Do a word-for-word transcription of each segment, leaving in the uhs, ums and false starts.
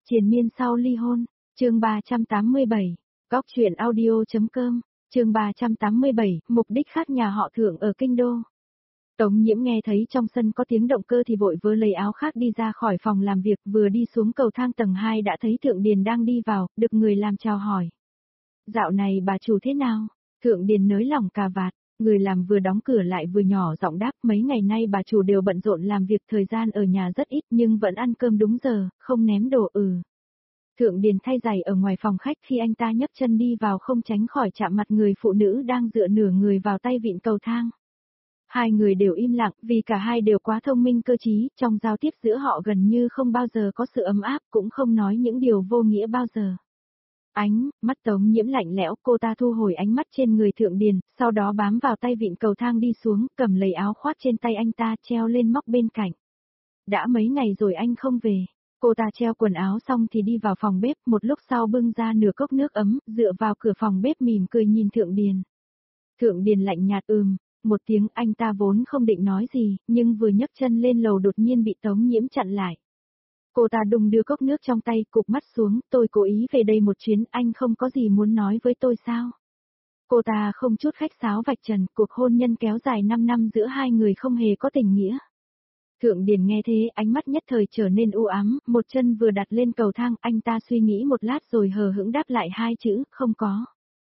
Triền miên sau ly hôn, chương ba trăm tám mươi bảy, góc truyện audio.com, chương ba trăm tám mươi bảy, mục đích khác nhà họ Thượng ở Kinh Đô. Tống Nhiễm nghe thấy trong sân có tiếng động cơ thì vội vớ lấy áo khác đi ra khỏi phòng làm việc, vừa đi xuống cầu thang tầng hai đã thấy Thượng Điền đang đi vào, được người làm chào hỏi. Dạo này bà chủ thế nào? Thượng Điền nới lỏng cà vạt, người làm vừa đóng cửa lại vừa nhỏ giọng đáp, mấy ngày nay bà chủ đều bận rộn làm việc, thời gian ở nhà rất ít nhưng vẫn ăn cơm đúng giờ, không ném đồ. Ừ. Thượng Điền thay giày ở ngoài phòng khách, khi anh ta nhấc chân đi vào không tránh khỏi chạm mặt người phụ nữ đang dựa nửa người vào tay vịn cầu thang. Hai người đều im lặng, vì cả hai đều quá thông minh cơ trí, trong giao tiếp giữa họ gần như không bao giờ có sự ấm áp, cũng không nói những điều vô nghĩa bao giờ. Ánh mắt Tống Nhiễm lạnh lẽo, cô ta thu hồi ánh mắt trên người Thượng Điền, sau đó bám vào tay vịn cầu thang đi xuống, cầm lấy áo khoác trên tay anh ta treo lên móc bên cạnh. Đã mấy ngày rồi anh không về. Cô ta treo quần áo xong thì đi vào phòng bếp, một lúc sau bưng ra nửa cốc nước ấm, dựa vào cửa phòng bếp mỉm cười nhìn Thượng Điền. Thượng Điền lạnh nhạt ừm, một tiếng, anh ta vốn không định nói gì, nhưng vừa nhấc chân lên lầu đột nhiên bị Tống Nhiễm chặn lại. Cô ta đùng đưa cốc nước trong tay, cụp mắt xuống, tôi cố ý về đây một chuyến, anh không có gì muốn nói với tôi sao? Cô ta không chút khách sáo vạch trần, cuộc hôn nhân kéo dài năm năm giữa hai người không hề có tình nghĩa. Thượng Điền nghe thế, ánh mắt nhất thời trở nên u ám, một chân vừa đặt lên cầu thang, anh ta suy nghĩ một lát rồi hờ hững đáp lại hai chữ, không có.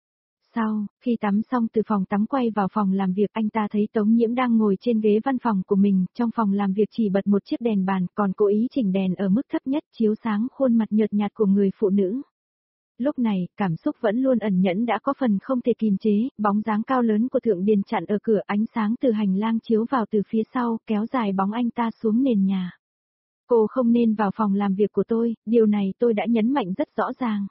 Sau, khi tắm xong từ phòng tắm quay vào phòng làm việc, anh ta thấy Tống Nhiễm đang ngồi trên ghế văn phòng của mình, trong phòng làm việc chỉ bật một chiếc đèn bàn, còn cố ý chỉnh đèn ở mức thấp nhất chiếu sáng khuôn mặt nhợt nhạt của người phụ nữ. Lúc này, cảm xúc vẫn luôn ẩn nhẫn đã có phần không thể kìm chế, bóng dáng cao lớn của Thượng Điền chặn ở cửa, ánh sáng từ hành lang chiếu vào từ phía sau, kéo dài bóng anh ta xuống nền nhà. Cô không nên vào phòng làm việc của tôi, điều này tôi đã nhấn mạnh rất rõ ràng.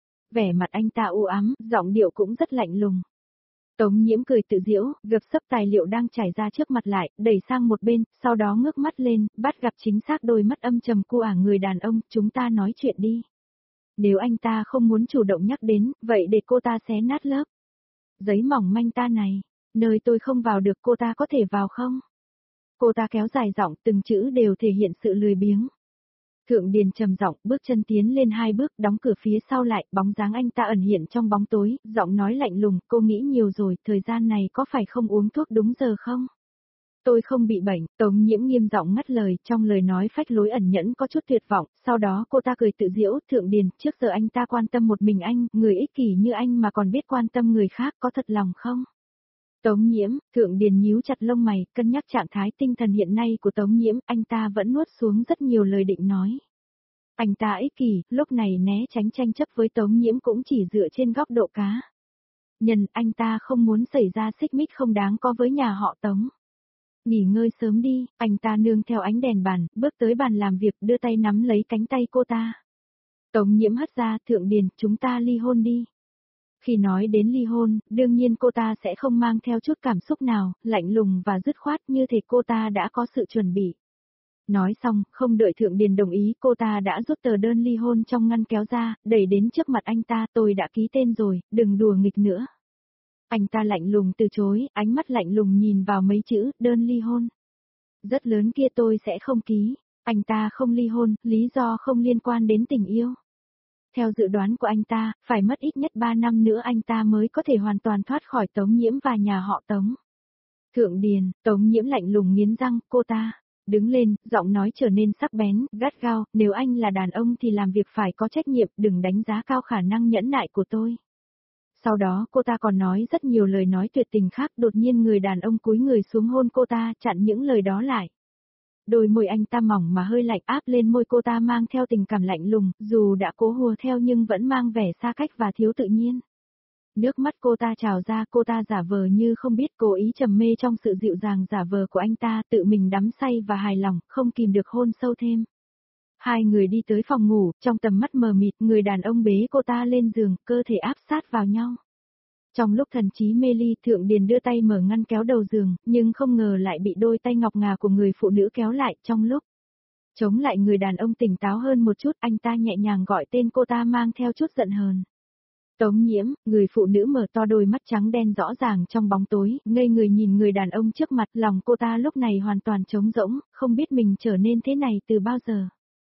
Vẻ mặt anh ta u ám, giọng điệu cũng rất lạnh lùng. Tống Nhiễm cười tự giễu, gập sấp tài liệu đang trải ra trước mặt lại, đẩy sang một bên, sau đó ngước mắt lên, bắt gặp chính xác đôi mắt âm trầm của ả người đàn ông, chúng ta nói chuyện đi. Nếu anh ta không muốn chủ động nhắc đến, vậy để cô ta xé nát lớp giấy mỏng manh ta này, nơi tôi không vào được cô ta có thể vào không? Cô ta kéo dài giọng, từng chữ đều thể hiện sự lười biếng. Thượng Điền trầm giọng, bước chân tiến lên hai bước, đóng cửa phía sau lại, bóng dáng anh ta ẩn hiện trong bóng tối, giọng nói lạnh lùng, cô nghĩ nhiều rồi, thời gian này có phải không uống thuốc đúng giờ không? Tôi không bị bệnh, Tống Nhiễm nghiêm giọng ngắt lời, trong lời nói phách lối ẩn nhẫn có chút tuyệt vọng, sau đó cô ta cười tự giễu, Thượng Điền, trước giờ anh ta quan tâm một mình anh, người ích kỷ như anh mà còn biết quan tâm người khác, có thật lòng không? Tống Nhiễm, Thượng Điền nhíu chặt lông mày, cân nhắc trạng thái tinh thần hiện nay của Tống Nhiễm, anh ta vẫn nuốt xuống rất nhiều lời định nói. Anh ta ích kỷ, lúc này né tránh tranh chấp với Tống Nhiễm cũng chỉ dựa trên góc độ cá nhân, anh ta không muốn xảy ra xích mích không đáng có với nhà họ Tống. Nghỉ ngơi sớm đi, anh ta nương theo ánh đèn bàn, bước tới bàn làm việc, đưa tay nắm lấy cánh tay cô ta. Tống Nhiễm hất ra, Thượng Điền, chúng ta ly hôn đi. Khi nói đến ly hôn, đương nhiên cô ta sẽ không mang theo chút cảm xúc nào, lạnh lùng và dứt khoát như thể cô ta đã có sự chuẩn bị. Nói xong, không đợi Thượng Điền đồng ý, cô ta đã rút tờ đơn ly hôn trong ngăn kéo ra, đẩy đến trước mặt anh ta, tôi đã ký tên rồi, đừng đùa nghịch nữa. Anh ta lạnh lùng từ chối, ánh mắt lạnh lùng nhìn vào mấy chữ, đơn ly hôn. Rất lớn kia tôi sẽ không ký, anh ta không ly hôn, lý do không liên quan đến tình yêu. Theo dự đoán của anh ta, phải mất ít nhất ba năm nữa anh ta mới có thể hoàn toàn thoát khỏi Tống Nhiễm và nhà họ Tống. Thượng Điền, Tống Nhiễm lạnh lùng nghiến răng, cô ta đứng lên, giọng nói trở nên sắc bén, gắt gao, nếu anh là đàn ông thì làm việc phải có trách nhiệm, đừng đánh giá cao khả năng nhẫn nại của tôi. Sau đó cô ta còn nói rất nhiều lời nói tuyệt tình khác, đột nhiên người đàn ông cúi người xuống hôn cô ta, chặn những lời đó lại. Đôi môi anh ta mỏng mà hơi lạnh áp lên môi cô ta mang theo tình cảm lạnh lùng, dù đã cố hùa theo nhưng vẫn mang vẻ xa cách và thiếu tự nhiên. Nước mắt cô ta trào ra, cô ta giả vờ như không biết, cố ý trầm mê trong sự dịu dàng giả vờ của anh ta, tự mình đắm say và hài lòng, không kìm được hôn sâu thêm. Hai người đi tới phòng ngủ, trong tầm mắt mờ mịt, người đàn ông bế cô ta lên giường, cơ thể áp sát vào nhau. Trong lúc thần trí mê ly, Thượng Điền đưa tay mở ngăn kéo đầu giường, nhưng không ngờ lại bị đôi tay ngọc ngà của người phụ nữ kéo lại. Trong lúc chống lại, người đàn ông tỉnh táo hơn một chút, anh ta nhẹ nhàng gọi tên cô ta mang theo chút giận hờn. Tống Nhiễm, người phụ nữ mở to đôi mắt trắng đen rõ ràng trong bóng tối, ngây người nhìn người đàn ông trước mặt, lòng cô ta lúc này hoàn toàn trống rỗng, không biết mình trở nên thế này từ bao giờ.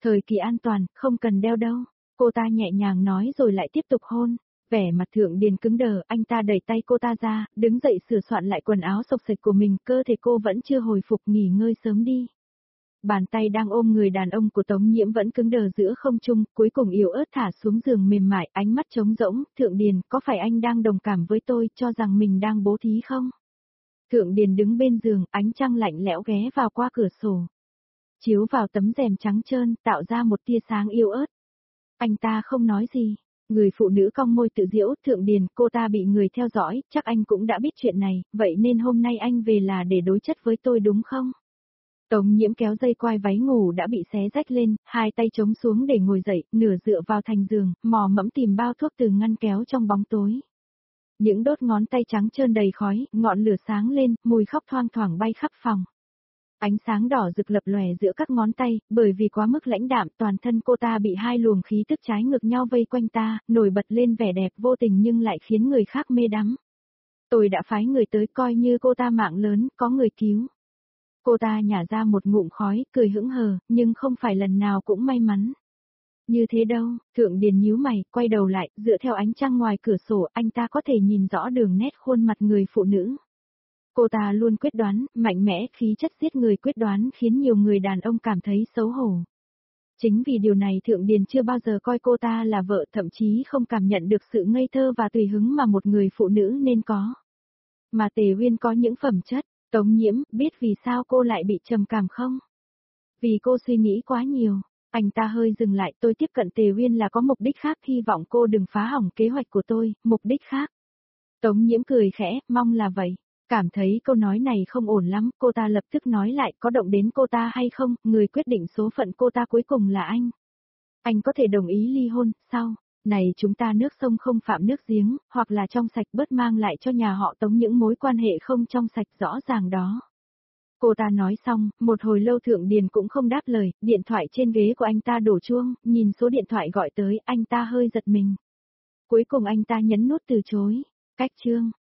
Thời kỳ an toàn, không cần đeo đâu. Cô ta nhẹ nhàng nói rồi lại tiếp tục hôn. Vẻ mặt Thượng Điền cứng đờ, anh ta đẩy tay cô ta ra, đứng dậy sửa soạn lại quần áo xộc xệch của mình, cơ thể cô vẫn chưa hồi phục, nghỉ ngơi sớm đi. Bàn tay đang ôm người đàn ông của Tống Nhiễm vẫn cứng đờ giữa không trung, cuối cùng yếu ớt thả xuống giường mềm mại, ánh mắt trống rỗng, Thượng Điền, có phải anh đang đồng cảm với tôi, cho rằng mình đang bố thí không? Thượng Điền đứng bên giường, ánh trăng lạnh lẽo ghé vào qua cửa sổ. Chiếu vào tấm rèm trắng trơn, tạo ra một tia sáng yếu ớt. Anh ta không nói gì. Người phụ nữ cong môi tự giễu, Thượng Điền, cô ta bị người theo dõi, chắc anh cũng đã biết chuyện này, vậy nên hôm nay anh về là để đối chất với tôi đúng không? Tống Nhiễm kéo dây quai váy ngủ đã bị xé rách lên, hai tay chống xuống để ngồi dậy, nửa dựa vào thành giường, mò mẫm tìm bao thuốc từ ngăn kéo trong bóng tối. Những đốt ngón tay trắng trơn đầy khói, ngọn lửa sáng lên, mùi khóc thoang thoảng bay khắp phòng. Ánh sáng đỏ rực lập lòe giữa các ngón tay, bởi vì quá mức lãnh đạm, toàn thân cô ta bị hai luồng khí tức trái ngược nhau vây quanh ta, nổi bật lên vẻ đẹp vô tình nhưng lại khiến người khác mê đắm. Tôi đã phái người tới coi như cô ta mạng lớn, có người cứu. Cô ta nhả ra một ngụm khói, cười hững hờ, nhưng không phải lần nào cũng may mắn. Như thế đâu, Thượng Điền nhíu mày, quay đầu lại, dựa theo ánh trăng ngoài cửa sổ, anh ta có thể nhìn rõ đường nét khuôn mặt người phụ nữ. Cô ta luôn quyết đoán, mạnh mẽ, khí chất giết người quyết đoán khiến nhiều người đàn ông cảm thấy xấu hổ. Chính vì điều này Thượng Điền chưa bao giờ coi cô ta là vợ, thậm chí không cảm nhận được sự ngây thơ và tùy hứng mà một người phụ nữ nên có. Mà Tề Uyên có những phẩm chất. Tống Nhiễm, biết vì sao cô lại bị trầm cảm không? Vì cô suy nghĩ quá nhiều. Anh ta hơi dừng lại, tôi tiếp cận Tề Uyên là có mục đích khác, hy vọng cô đừng phá hỏng kế hoạch của tôi, mục đích khác. Tống Nhiễm cười khẽ, mong là vậy. Cảm thấy câu nói này không ổn lắm, cô ta lập tức nói lại, có động đến cô ta hay không, người quyết định số phận cô ta cuối cùng là anh. Anh có thể đồng ý ly hôn, sao? Này chúng ta nước sông không phạm nước giếng, hoặc là trong sạch bớt mang lại cho nhà họ Tống những mối quan hệ không trong sạch rõ ràng đó. Cô ta nói xong, một hồi lâu Thượng Điền cũng không đáp lời, điện thoại trên ghế của anh ta đổ chuông, nhìn số điện thoại gọi tới, anh ta hơi giật mình. Cuối cùng anh ta nhấn nút từ chối. Cách chương.